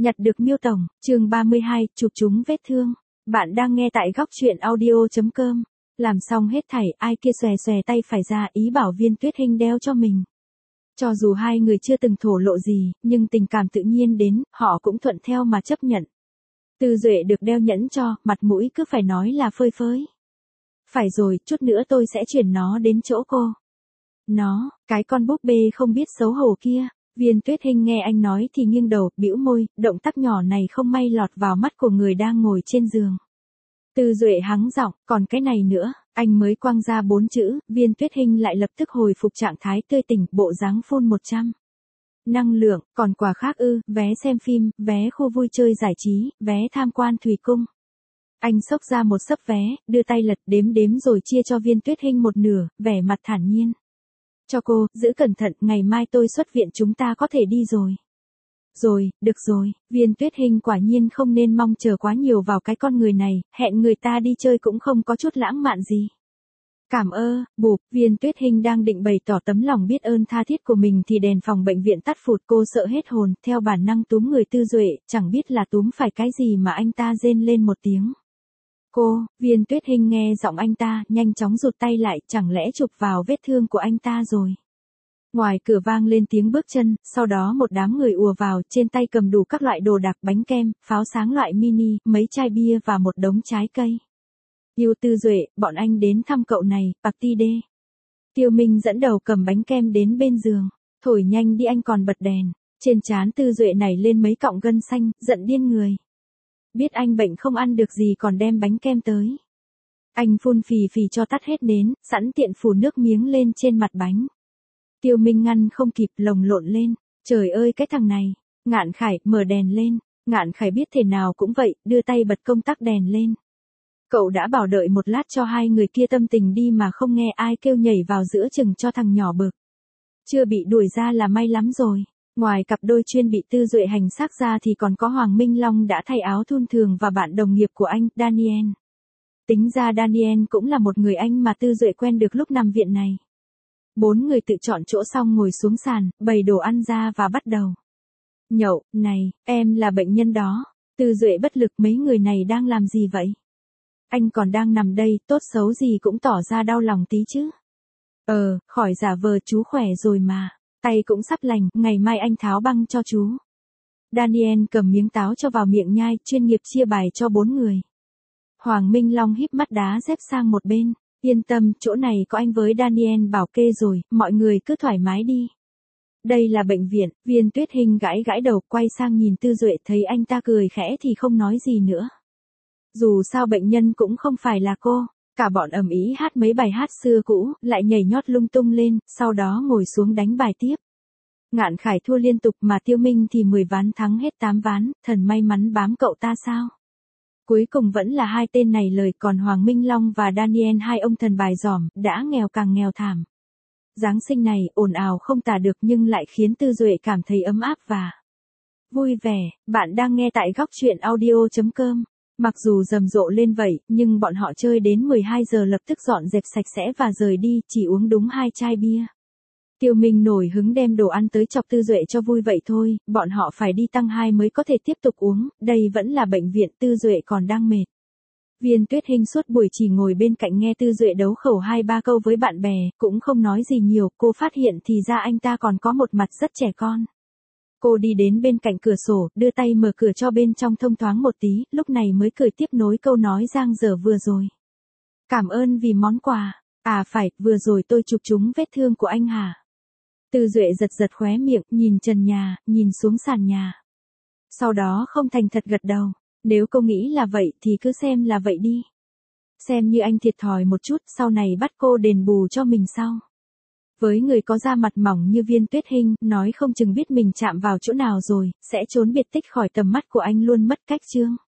Nhặt được Miêu Tổng, chương 32, chụp chúng vết thương. Bạn đang nghe tại góc truyện audio.com. Làm xong hết thảy, ai kia xòe xòe tay phải ra ý bảo Viên Tuyết Hinh đeo cho mình. Cho dù hai người chưa từng thổ lộ gì, nhưng tình cảm tự nhiên đến, họ cũng thuận theo mà chấp nhận. Tư Duệ được đeo nhẫn cho, mặt mũi cứ phải nói là phơi phới. Phải rồi, chút nữa tôi sẽ chuyển nó đến chỗ cô. Nó, cái con búp bê không biết xấu hổ kia. Viên Tuyết Hinh nghe anh nói thì nghiêng đầu, bĩu môi, động tác nhỏ này không may lọt vào mắt của người đang ngồi trên giường. Tư Duệ hắng giọng, còn cái này nữa, anh mới quăng ra 4 chữ, Viên Tuyết Hinh lại lập tức hồi phục trạng thái tươi tỉnh, bộ dáng full 100. Năng lượng, còn quà khác ư, vé xem phim, vé khu vui chơi giải trí, vé tham quan thủy cung. Anh xốc ra một xấp vé, đưa tay lật đếm rồi chia cho Viên Tuyết Hinh một nửa, vẻ mặt thản nhiên. Cho cô, giữ cẩn thận, ngày mai tôi xuất viện chúng ta có thể đi rồi. Rồi, được rồi, Viên Tuyết Hinh quả nhiên không nên mong chờ quá nhiều vào cái con người này, hẹn người ta đi chơi cũng không có chút lãng mạn gì. Cảm ơn, bụp, Viên Tuyết Hinh đang định bày tỏ tấm lòng biết ơn tha thiết của mình thì đèn phòng bệnh viện tắt phụt, cô sợ hết hồn, theo bản năng túm người Tư Duệ, chẳng biết là túm phải cái gì mà anh ta rên lên một tiếng. Cô, Viên Tuyết Hinh nghe giọng anh ta, nhanh chóng rụt tay lại, chẳng lẽ chụp vào vết thương của anh ta rồi. Ngoài cửa vang lên tiếng bước chân, sau đó một đám người ùa vào, trên tay cầm đủ các loại đồ đạc, bánh kem, pháo sáng loại mini, mấy chai bia và một đống trái cây. Yêu Tư Duệ, bọn anh đến thăm cậu này, party đê. Tiêu Minh dẫn đầu cầm bánh kem đến bên giường, thổi nhanh đi anh còn bật đèn, trên trán Tư Duệ nảy lên mấy cọng gân xanh, giận điên người. Biết anh bệnh không ăn được gì còn đem bánh kem tới. Anh phun phì phì cho tắt hết nến, sẵn tiện phủ nước miếng lên trên mặt bánh. Tiêu Minh ngăn không kịp, lồng lộn lên. Trời ơi cái thằng này. Ngạn Khải, mở đèn lên. Ngạn Khải biết thế nào cũng vậy, đưa tay bật công tắc đèn lên. Cậu đã bảo đợi một lát cho hai người kia tâm tình đi mà không nghe ai kêu nhảy vào giữa chừng cho thằng nhỏ bực. Chưa bị đuổi ra là may lắm rồi. Ngoài cặp đôi chuyên bị Tư Duệ hành xác ra thì còn có Hoàng Minh Long đã thay áo thun thường và bạn đồng nghiệp của anh, Daniel. Tính ra Daniel cũng là một người anh mà Tư Duệ quen được lúc nằm viện này. 4 người tự chọn chỗ xong ngồi xuống sàn, bày đồ ăn ra và bắt đầu. Nhậu, này, em là bệnh nhân đó. Tư Duệ bất lực, mấy người này đang làm gì vậy? Anh còn đang nằm đây, tốt xấu gì cũng tỏ ra đau lòng tí chứ. Khỏi giả vờ, chú khỏe rồi mà. Tay cũng sắp lành, ngày mai anh tháo băng cho chú. Daniel cầm miếng táo cho vào miệng nhai, chuyên nghiệp chia bài cho 4 người. Hoàng Minh Long híp mắt đá dép sang một bên. Yên tâm, chỗ này có anh với Daniel bảo kê rồi, mọi người cứ thoải mái đi. Đây là bệnh viện, Viên Tuyết Hinh gãi gãi đầu, quay sang nhìn Tư Duệ, thấy anh ta cười khẽ thì không nói gì nữa. Dù sao bệnh nhân cũng không phải là cô. Cả bọn ầm ĩ hát mấy bài hát xưa cũ, lại nhảy nhót lung tung lên, sau đó ngồi xuống đánh bài tiếp. Ngạn Khải thua liên tục mà Tiêu Minh thì 10 ván thắng hết 8 ván, thần may mắn bám cậu ta sao. Cuối cùng vẫn là hai tên này lời, còn Hoàng Minh Long và Daniel, hai ông thần bài giỏm, đã nghèo càng nghèo thảm. Giáng sinh này, ồn ào không tả được nhưng lại khiến Tư Duệ cảm thấy ấm áp và vui vẻ. Bạn đang nghe tại góc truyện audio.com. Mặc dù rầm rộ lên vậy, nhưng bọn họ chơi đến 12 giờ lập tức dọn dẹp sạch sẽ và rời đi, chỉ uống đúng 2 chai bia. Tiêu Minh nổi hứng đem đồ ăn tới chọc Tư Duệ cho vui vậy thôi, bọn họ phải đi tăng 2 mới có thể tiếp tục uống, đây vẫn là bệnh viện, Tư Duệ còn đang mệt. Viên Tuyết Hinh suốt buổi chỉ ngồi bên cạnh nghe Tư Duệ đấu khẩu 2-3 câu với bạn bè, cũng không nói gì nhiều, cô phát hiện thì ra anh ta còn có một mặt rất trẻ con. Cô đi đến bên cạnh cửa sổ, đưa tay mở cửa cho bên trong thông thoáng một tí, lúc này mới cười tiếp nối câu nói dang dở vừa rồi. Cảm ơn vì món quà. À phải, vừa rồi tôi chụp trúng vết thương của anh hả? Tư Duệ giật giật khóe miệng, nhìn trần nhà, nhìn xuống sàn nhà. Sau đó không thành thật gật đầu. Nếu cô nghĩ là vậy thì cứ xem là vậy đi. Xem như anh thiệt thòi một chút, sau này bắt cô đền bù cho mình sau. Với người có da mặt mỏng như Viên Tuyết Hinh, nói không chừng biết mình chạm vào chỗ nào rồi, sẽ trốn biệt tích khỏi tầm mắt của anh luôn mất cách chương.